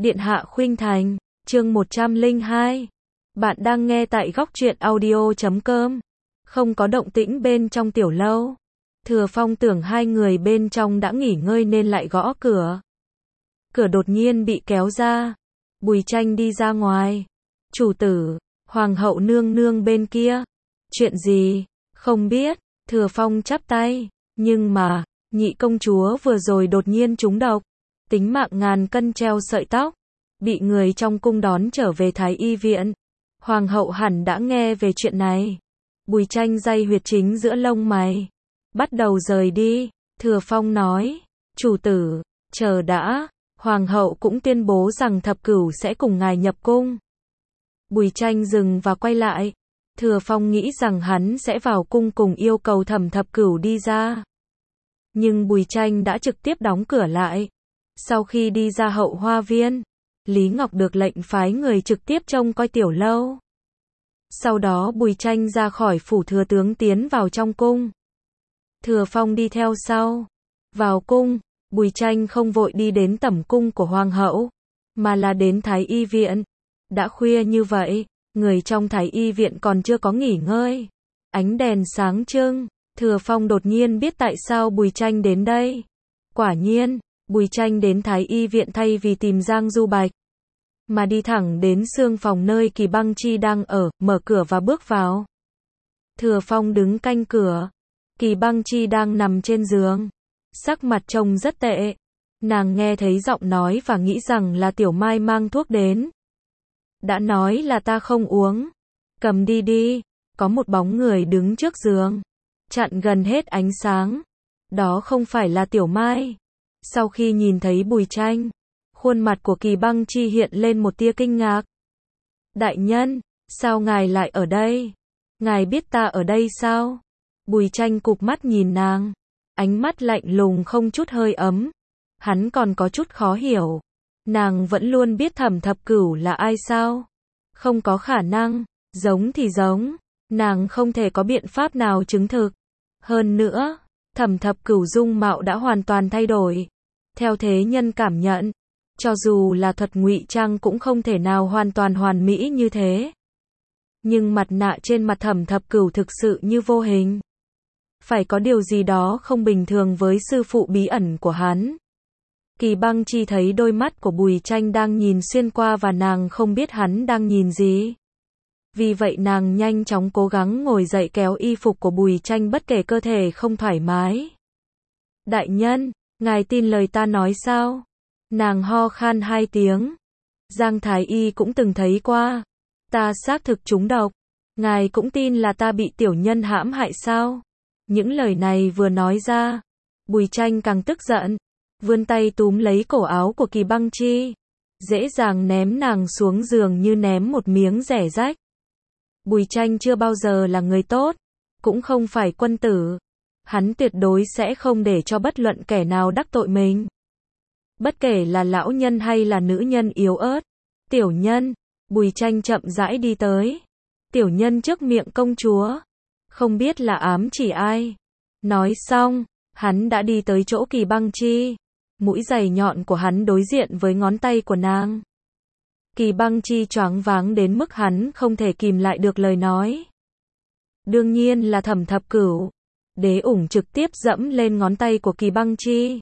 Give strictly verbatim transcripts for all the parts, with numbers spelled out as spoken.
Điện hạ khuynh thành, chương một trăm lẻ hai. Bạn đang nghe tại góc truyện audio chấm com. Không có động tĩnh bên trong tiểu lâu. Thừa Phong tưởng hai người bên trong đã nghỉ ngơi nên lại gõ cửa. Cửa đột nhiên bị kéo ra. Bùi Tranh đi ra ngoài. Chủ tử, hoàng hậu nương nương bên kia. Chuyện gì? Không biết. Thừa Phong chắp tay. Nhưng mà, nhị công chúa vừa rồi đột nhiên trúng độc. Tính mạng ngàn cân treo sợi tóc. Bị người trong cung đón trở về Thái Y viện. Hoàng hậu hẳn đã nghe về chuyện này. Bùi Tranh day huyệt chính giữa lông mày. Bắt đầu rời đi. Thừa Phong nói. Chủ tử, chờ đã. Hoàng hậu cũng tuyên bố rằng thập cửu sẽ cùng ngài nhập cung. Bùi Tranh dừng và quay lại. Thừa Phong nghĩ rằng hắn sẽ vào cung cùng yêu cầu Thẩm thập cửu đi ra. Nhưng Bùi Tranh đã trực tiếp đóng cửa lại. Sau khi đi ra hậu hoa viên, Lý Ngọc được lệnh phái người trực tiếp trông coi tiểu lâu. Sau đó Bùi Tranh ra khỏi phủ thừa tướng tiến vào trong cung. Thừa Phong đi theo sau. Vào cung, Bùi Tranh không vội đi đến tẩm cung của hoàng hậu, mà là đến Thái Y viện. Đã khuya như vậy, người trong Thái Y viện còn chưa có nghỉ ngơi. Ánh đèn sáng trưng, Thừa Phong đột nhiên biết tại sao Bùi Tranh đến đây. Quả nhiên, Bùi Tranh đến Thái Y viện thay vì tìm Giang Du Bạch, mà đi thẳng đến xương phòng nơi Kỳ Băng Chi đang ở, mở cửa và bước vào. Thừa Phong đứng canh cửa. Kỳ Băng Chi đang nằm trên giường. Sắc mặt trông rất tệ. Nàng nghe thấy giọng nói và nghĩ rằng là Tiểu Mai mang thuốc đến. Đã nói là ta không uống. Cầm đi đi. Có một bóng người đứng trước giường, chặn gần hết ánh sáng. Đó không phải là Tiểu Mai. Sau khi nhìn thấy Bùi Tranh, khuôn mặt của Kỳ Băng Chi hiện lên một tia kinh ngạc. Đại nhân, sao ngài lại ở đây? Ngài biết ta ở đây sao? Bùi Tranh cụp mắt nhìn nàng. Ánh mắt lạnh lùng không chút hơi ấm. Hắn còn có chút khó hiểu. Nàng vẫn luôn biết Thẩm thập cửu là ai sao? Không có khả năng. Giống thì giống. Nàng không thể có biện pháp nào chứng thực. Hơn nữa, Thẩm thập cửu dung mạo đã hoàn toàn thay đổi. Theo thế nhân cảm nhận, cho dù là thuật ngụy trang cũng không thể nào hoàn toàn hoàn mỹ như thế. Nhưng mặt nạ trên mặt Thẩm thập cửu thực sự như vô hình. Phải có điều gì đó không bình thường với sư phụ bí ẩn của hắn. Kỳ Băng Chi thấy đôi mắt của Bùi Tranh đang nhìn xuyên qua và nàng không biết hắn đang nhìn gì. Vì vậy nàng nhanh chóng cố gắng ngồi dậy kéo y phục của Bùi Tranh bất kể cơ thể không thoải mái. Đại nhân, ngài tin lời ta nói sao? Nàng ho khan hai tiếng. Giang Thái Y cũng từng thấy qua. Ta xác thực trúng độc. Ngài cũng tin là ta bị tiểu nhân hãm hại sao? Những lời này vừa nói ra, Bùi Tranh càng tức giận. Vươn tay túm lấy cổ áo của Kỳ Băng Chi. Dễ dàng ném nàng xuống giường như ném một miếng rẻ rách. Bùi Tranh chưa bao giờ là người tốt. Cũng không phải quân tử. Hắn tuyệt đối sẽ không để cho bất luận kẻ nào đắc tội mình. Bất kể là lão nhân hay là nữ nhân yếu ớt. Tiểu nhân, Bùi Tranh chậm rãi đi tới. Tiểu nhân trước miệng công chúa. Không biết là ám chỉ ai. Nói xong, hắn đã đi tới chỗ Kỳ Băng Chi. Mũi giày nhọn của hắn đối diện với ngón tay của nàng. Kỳ Băng Chi choáng váng đến mức hắn không thể kìm lại được lời nói. Đương nhiên là Thẩm thập cửu. Đế ủng trực tiếp dẫm lên ngón tay của Kỳ Băng Chi.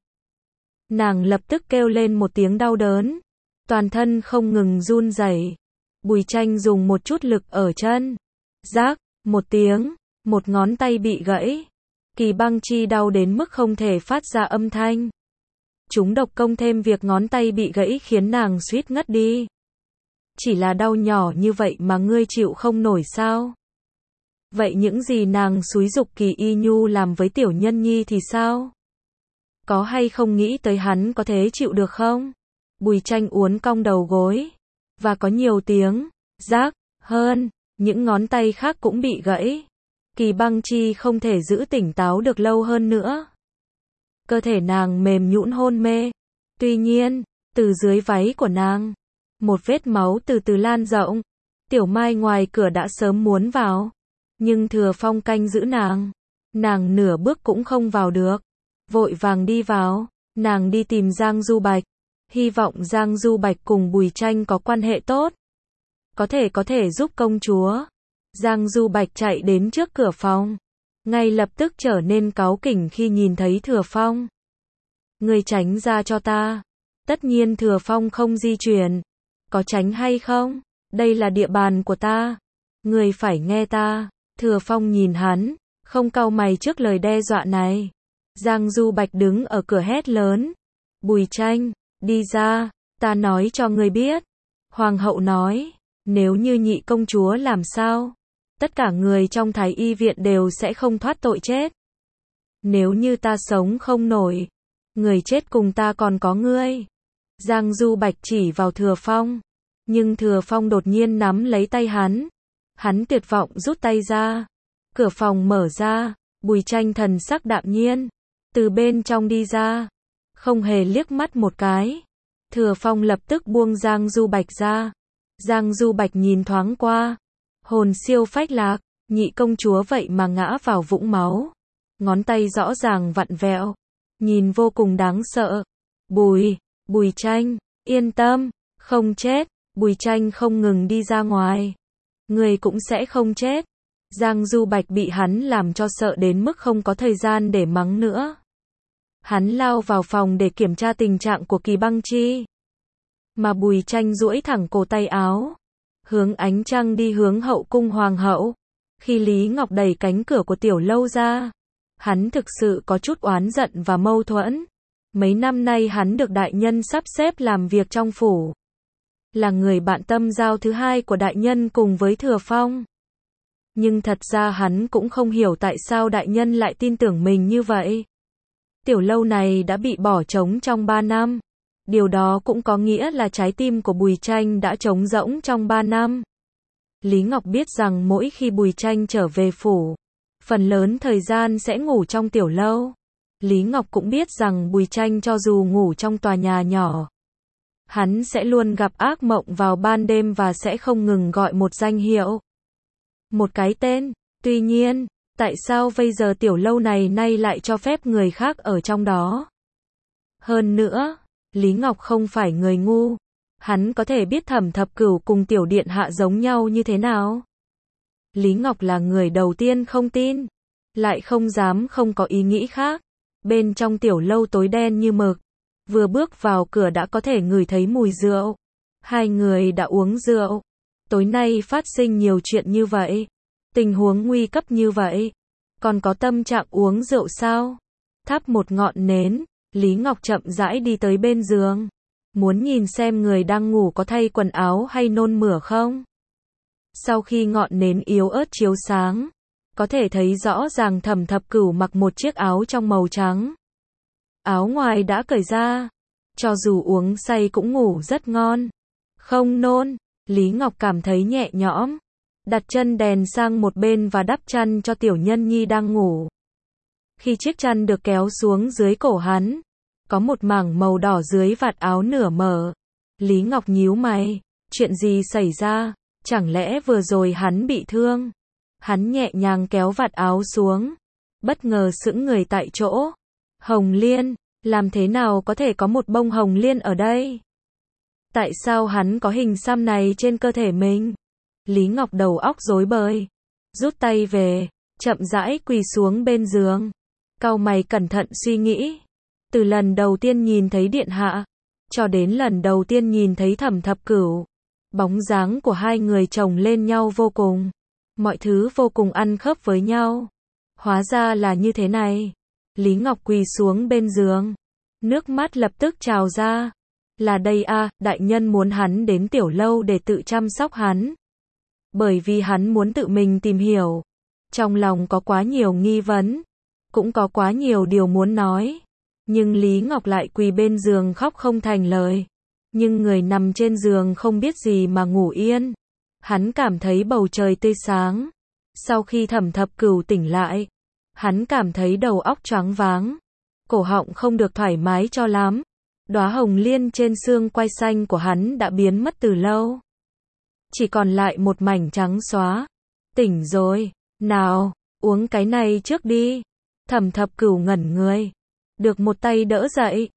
Nàng lập tức kêu lên một tiếng đau đớn. Toàn thân không ngừng run rẩy. Bùi Tranh dùng một chút lực ở chân. Rác, một tiếng, một ngón tay bị gãy. Kỳ Băng Chi đau đến mức không thể phát ra âm thanh. Chúng độc công thêm việc ngón tay bị gãy khiến nàng suýt ngất đi. Chỉ là đau nhỏ như vậy mà ngươi chịu không nổi sao? Vậy những gì nàng xúi giục Kỳ Y Nhu làm với tiểu nhân nhi thì sao? Có hay không nghĩ tới hắn có thể chịu được không? Bùi Tranh uốn cong đầu gối. Và có nhiều tiếng, rác, hơn, những ngón tay khác cũng bị gãy. Kỳ Băng Chi không thể giữ tỉnh táo được lâu hơn nữa. Cơ thể nàng mềm nhũn hôn mê. Tuy nhiên, từ dưới váy của nàng, một vết máu từ từ lan rộng. Tiểu Mai ngoài cửa đã sớm muốn vào. Nhưng Thừa Phong canh giữ nàng. Nàng nửa bước cũng không vào được. Vội vàng đi vào. Nàng đi tìm Giang Du Bạch. hy vọng Giang Du Bạch cùng Bùi Tranh có quan hệ tốt. Có thể có thể giúp công chúa. Giang Du Bạch chạy đến trước cửa phòng. Ngay lập tức trở nên cáu kỉnh khi nhìn thấy Thừa Phong. Người tránh ra cho ta. Tất nhiên Thừa Phong không di chuyển. Có tránh hay không? Đây là địa bàn của ta. Người phải nghe ta. Thừa Phong nhìn hắn, không cau mày trước lời đe dọa này. Giang Du Bạch đứng ở cửa hét lớn. Bùi Tranh, đi ra, ta nói cho người biết. Hoàng hậu nói, nếu như nhị công chúa làm sao? Tất cả người trong Thái Y viện đều sẽ không thoát tội chết. Nếu như ta sống không nổi, người chết cùng ta còn có ngươi. Giang Du Bạch chỉ vào Thừa Phong, nhưng Thừa Phong đột nhiên nắm lấy tay hắn. Hắn tuyệt vọng rút tay ra. Cửa phòng mở ra, Bùi Tranh thần sắc đạm nhiên, từ bên trong đi ra, không hề liếc mắt một cái. Thừa Phong lập tức buông Giang Du Bạch ra. Giang Du Bạch nhìn thoáng qua, hồn siêu phách lạc, nhị công chúa vậy mà ngã vào vũng máu. Ngón tay rõ ràng vặn vẹo, nhìn vô cùng đáng sợ. Bùi, Bùi Tranh, yên tâm, không chết. Bùi Tranh không ngừng đi ra ngoài. Người cũng sẽ không chết. Giang Du Bạch bị hắn làm cho sợ đến mức không có thời gian để mắng nữa. Hắn lao vào phòng để kiểm tra tình trạng của Kỳ Băng Chi. Mà Bùi Tranh duỗi thẳng cổ tay áo, hướng ánh trăng đi hướng hậu cung hoàng hậu. Khi Lý Ngọc đẩy cánh cửa của tiểu lâu ra, hắn thực sự có chút oán giận và mâu thuẫn. Mấy năm nay hắn được đại nhân sắp xếp làm việc trong phủ, là người bạn tâm giao thứ hai của đại nhân cùng với Thừa Phong. Nhưng thật ra hắn cũng không hiểu tại sao đại nhân lại tin tưởng mình như vậy. Tiểu lâu này đã bị bỏ trống trong ba năm. Điều đó cũng có nghĩa là trái tim của Bùi Tranh đã trống rỗng trong ba năm. Lý Ngọc biết rằng mỗi khi Bùi Tranh trở về phủ, phần lớn thời gian sẽ ngủ trong tiểu lâu. Lý Ngọc cũng biết rằng Bùi Tranh cho dù ngủ trong tòa nhà nhỏ, hắn sẽ luôn gặp ác mộng vào ban đêm và sẽ không ngừng gọi một danh hiệu, một cái tên. Tuy nhiên, tại sao bây giờ tiểu lâu này nay lại cho phép người khác ở trong đó? Hơn nữa, Lý Ngọc không phải người ngu. Hắn có thể biết Thẩm Thập Cửu cùng tiểu điện hạ giống nhau như thế nào. Lý Ngọc là người đầu tiên không tin, lại không dám không có ý nghĩ khác. Bên trong tiểu lâu tối đen như mực, vừa bước vào cửa đã có thể ngửi thấy mùi rượu. Hai người đã uống rượu. Tối nay phát sinh nhiều chuyện như vậy, tình huống nguy cấp như vậy, còn có tâm trạng uống rượu sao? Thắp một ngọn nến, Lý Ngọc chậm rãi đi tới bên giường, muốn nhìn xem người đang ngủ có thay quần áo hay nôn mửa không. Sau khi ngọn nến yếu ớt chiếu sáng, có thể thấy rõ ràng Thẩm Thập Cửu mặc một chiếc áo trong màu trắng. Áo ngoài đã cởi ra, cho dù uống say cũng ngủ rất ngon. Không nôn, Lý Ngọc cảm thấy nhẹ nhõm, đặt chân đèn sang một bên và đắp chăn cho tiểu nhân nhi đang ngủ. Khi chiếc chăn được kéo xuống dưới cổ hắn, có một mảng màu đỏ dưới vạt áo nửa mở. Lý Ngọc nhíu mày, chuyện gì xảy ra? Chẳng lẽ vừa rồi hắn bị thương? Hắn nhẹ nhàng kéo vạt áo xuống, bất ngờ sững người tại chỗ. Hồng liên, làm thế nào có thể có một bông hồng liên ở đây? Tại sao hắn có hình xăm này trên cơ thể mình? Lý Ngọc đầu óc rối bời, rút tay về, chậm rãi quỳ xuống bên giường, cau mày cẩn thận suy nghĩ. Từ lần đầu tiên nhìn thấy điện hạ, cho đến lần đầu tiên nhìn thấy Thẩm Thập Cửu, bóng dáng của hai người chồng lên nhau vô cùng, mọi thứ vô cùng ăn khớp với nhau. Hóa ra là như thế này. Lý Ngọc quỳ xuống bên giường, nước mắt lập tức trào ra. Là đây à, đại nhân muốn hắn đến tiểu lâu để tự chăm sóc hắn. Bởi vì hắn muốn tự mình tìm hiểu. Trong lòng có quá nhiều nghi vấn, cũng có quá nhiều điều muốn nói. Nhưng Lý Ngọc lại quỳ bên giường khóc không thành lời. Nhưng người nằm trên giường không biết gì mà ngủ yên. Hắn cảm thấy bầu trời tươi sáng. Sau khi Thẩm Thập Cửu tỉnh lại, hắn cảm thấy đầu óc choáng váng, cổ họng không được thoải mái cho lắm. Đóa hồng liên trên xương quai xanh của hắn đã biến mất từ lâu, chỉ còn lại một mảnh trắng xóa. Tỉnh rồi, nào, uống cái này trước đi. Thẩm Thập Cửu ngẩn người, được một tay đỡ dậy,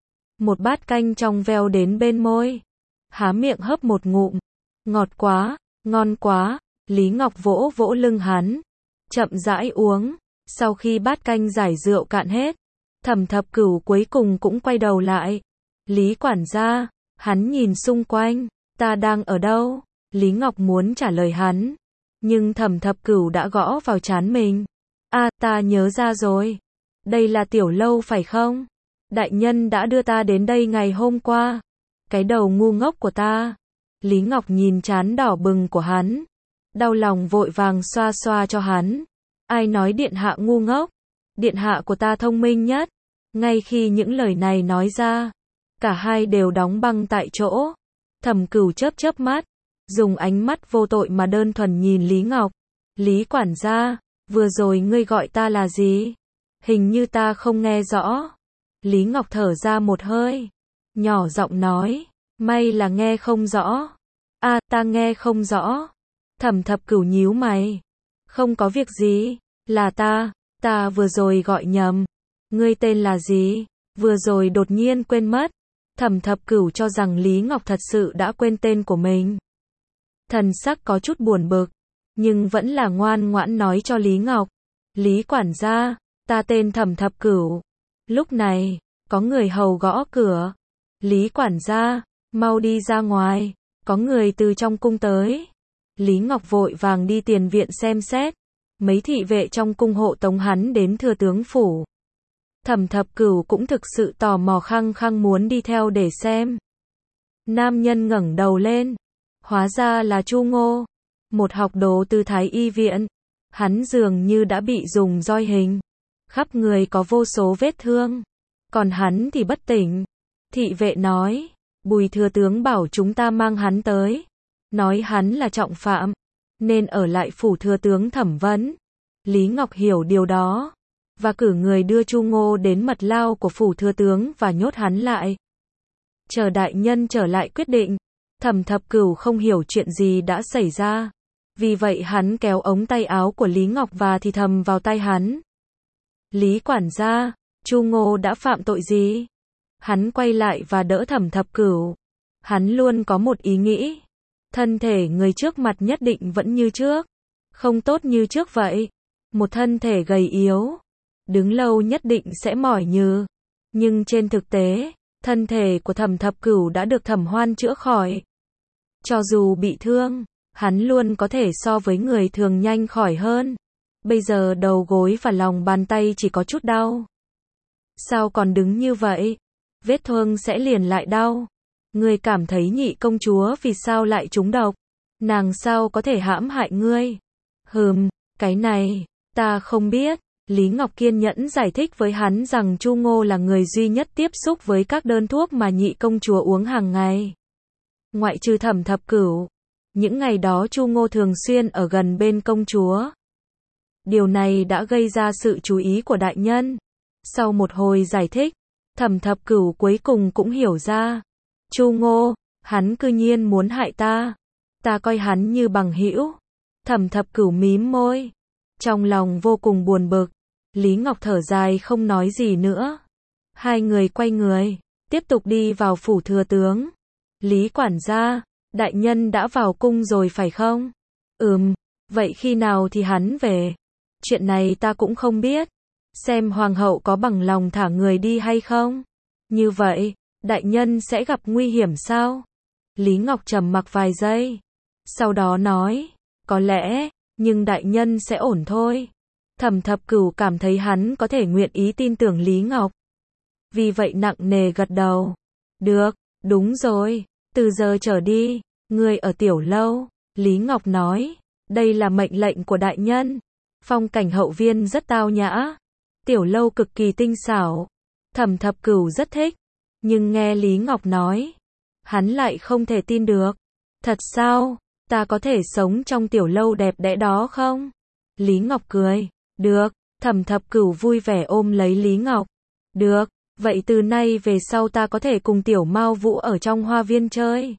một bát canh trong veo đến bên môi. Há miệng hớp một ngụm. Ngọt quá, ngon quá, Lý Ngọc vỗ vỗ lưng hắn. Chậm rãi uống, sau khi bát canh giải rượu cạn hết, Thẩm Thập Cửu cuối cùng cũng quay đầu lại. Lý quản gia, hắn nhìn xung quanh, ta đang ở đâu? Lý Ngọc muốn trả lời hắn, nhưng Thẩm Thập Cửu đã gõ vào trán mình. A, ta nhớ ra rồi. Đây là tiểu lâu phải không? Đại nhân đã đưa ta đến đây ngày hôm qua. Cái đầu ngu ngốc của ta. Lý Ngọc nhìn trán đỏ bừng của hắn, đau lòng vội vàng xoa xoa cho hắn. Ai nói điện hạ ngu ngốc? Điện hạ của ta thông minh nhất. Ngay khi những lời này nói ra, cả hai đều đóng băng tại chỗ. Thẩm Cửu chớp chớp mắt, dùng ánh mắt vô tội mà đơn thuần nhìn Lý Ngọc. Lý quản gia, vừa rồi ngươi gọi ta là gì? Hình như ta không nghe rõ. Lý Ngọc thở ra một hơi, nhỏ giọng nói, may là nghe không rõ. A, ta nghe không rõ. Thẩm Thập Cửu nhíu mày. Không có việc gì, là ta, ta vừa rồi gọi nhầm. Ngươi tên là gì? Vừa rồi đột nhiên quên mất. Thẩm Thập Cửu cho rằng Lý Ngọc thật sự đã quên tên của mình. Thần sắc có chút buồn bực, nhưng vẫn là ngoan ngoãn nói cho Lý Ngọc. Lý quản gia, ta tên Thẩm Thập Cửu. Lúc này, có người hầu gõ cửa. Lý quản gia, mau đi ra ngoài, có người từ trong cung tới. Lý Ngọc vội vàng đi tiền viện xem xét. Mấy thị vệ trong cung hộ tống hắn đến thừa tướng phủ. Thẩm Thập Cửu cũng thực sự tò mò khăng khăng muốn đi theo để xem. Nam nhân ngẩng đầu lên, hóa ra là Chu Ngô, một học đồ từ Thái Y viện. Hắn dường như đã bị dùng roi hình, khắp người có vô số vết thương, còn hắn thì bất tỉnh. Thị vệ nói, Bùi thừa tướng bảo chúng ta mang hắn tới, nói hắn là trọng phạm, nên ở lại phủ thừa tướng thẩm vấn. Lý Ngọc hiểu điều đó, và cử người đưa Chu Ngô đến mật lao của phủ thừa tướng và nhốt hắn lại. Chờ đại nhân trở lại quyết định. Thẩm Thập Cửu không hiểu chuyện gì đã xảy ra, vì vậy hắn kéo ống tay áo của Lý Ngọc và thì thầm vào tai hắn. Lý quản gia, Chu Ngô đã phạm tội gì? Hắn quay lại và đỡ Thẩm Thập Cửu. Hắn luôn có một ý nghĩ, thân thể người trước mặt nhất định vẫn như trước, không tốt như trước vậy. Một thân thể gầy yếu, đứng lâu nhất định sẽ mỏi nhừ. Nhưng trên thực tế, thân thể của Thẩm Thập Cửu đã được Thẩm Hoan chữa khỏi. Cho dù bị thương, hắn luôn có thể so với người thường nhanh khỏi hơn. Bây giờ đầu gối và lòng bàn tay chỉ có chút đau. Sao còn đứng như vậy? Vết thương sẽ liền lại đau. Ngươi cảm thấy nhị công chúa vì sao lại trúng độc? Nàng sao có thể hãm hại ngươi? Hừm, cái này, ta không biết. Lý Ngọc kiên nhẫn giải thích với hắn rằng Chu Ngô là người duy nhất tiếp xúc với các đơn thuốc mà nhị công chúa uống hàng ngày. Ngoại trừ Thẩm Thập Cửu, những ngày đó Chu Ngô thường xuyên ở gần bên công chúa. Điều này đã gây ra sự chú ý của đại nhân. Sau một hồi giải thích, Thẩm Thập Cửu cuối cùng cũng hiểu ra. Chu Ngô, hắn cư nhiên muốn hại ta. Ta coi hắn như bằng hữu. Thẩm Thập Cửu mím môi, trong lòng vô cùng buồn bực. Lý Ngọc thở dài không nói gì nữa. Hai người quay người, tiếp tục đi vào phủ thừa tướng. Lý quản gia, đại nhân đã vào cung rồi phải không? Ừm, vậy khi nào thì hắn về? Chuyện này ta cũng không biết. Xem hoàng hậu có bằng lòng thả người đi hay không? Như vậy, đại nhân sẽ gặp nguy hiểm sao? Lý Ngọc trầm mặc vài giây. Sau đó nói, có lẽ, nhưng đại nhân sẽ ổn thôi. Thẩm Thập Cửu cảm thấy hắn có thể nguyện ý tin tưởng Lý Ngọc. Vì vậy nặng nề gật đầu. Được, đúng rồi, từ giờ trở đi, ngươi ở tiểu lâu. Lý Ngọc nói, đây là mệnh lệnh của đại nhân. Phong cảnh hậu viên rất tao nhã, tiểu lâu cực kỳ tinh xảo. Thẩm Thập Cửu rất thích, nhưng nghe Lý Ngọc nói, hắn lại không thể tin được. Thật sao? Ta có thể sống trong tiểu lâu đẹp đẽ đó không? Lý Ngọc cười. Được. Thẩm Thập Cửu vui vẻ ôm lấy Lý Ngọc. Được, vậy từ nay về sau ta có thể cùng tiểu Mao Vũ ở trong hoa viên chơi.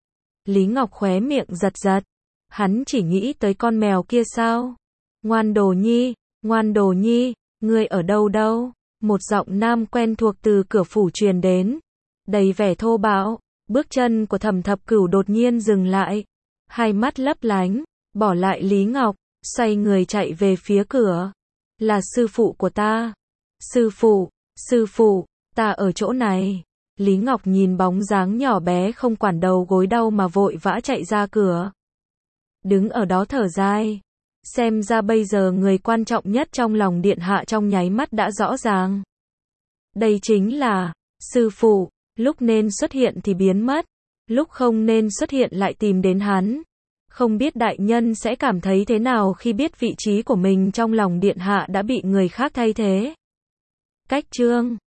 Lý Ngọc khóe miệng giật giật. Hắn chỉ nghĩ tới con mèo kia sao? Ngoan Đồ Nhi, Ngoan Đồ Nhi, ngươi ở đâu đâu? Một giọng nam quen thuộc từ cửa phủ truyền đến. đầy vẻ thô bạo. Bước chân của Thẩm Thập Cửu đột nhiên dừng lại, hai mắt lấp lánh, bỏ lại Lý Ngọc, xoay người chạy về phía cửa. Là sư phụ của ta. Sư phụ, sư phụ, ta ở chỗ này. Lý Ngọc nhìn bóng dáng nhỏ bé không quản đầu gối đau mà vội vã chạy ra cửa. Đứng ở đó thở dài. Xem ra bây giờ người quan trọng nhất trong lòng điện hạ trong nháy mắt đã rõ ràng. Đây chính là sư phụ, lúc nên xuất hiện thì biến mất, lúc không nên xuất hiện lại tìm đến hắn. Không biết đại nhân sẽ cảm thấy thế nào khi biết vị trí của mình trong lòng điện hạ đã bị người khác thay thế. Cách chương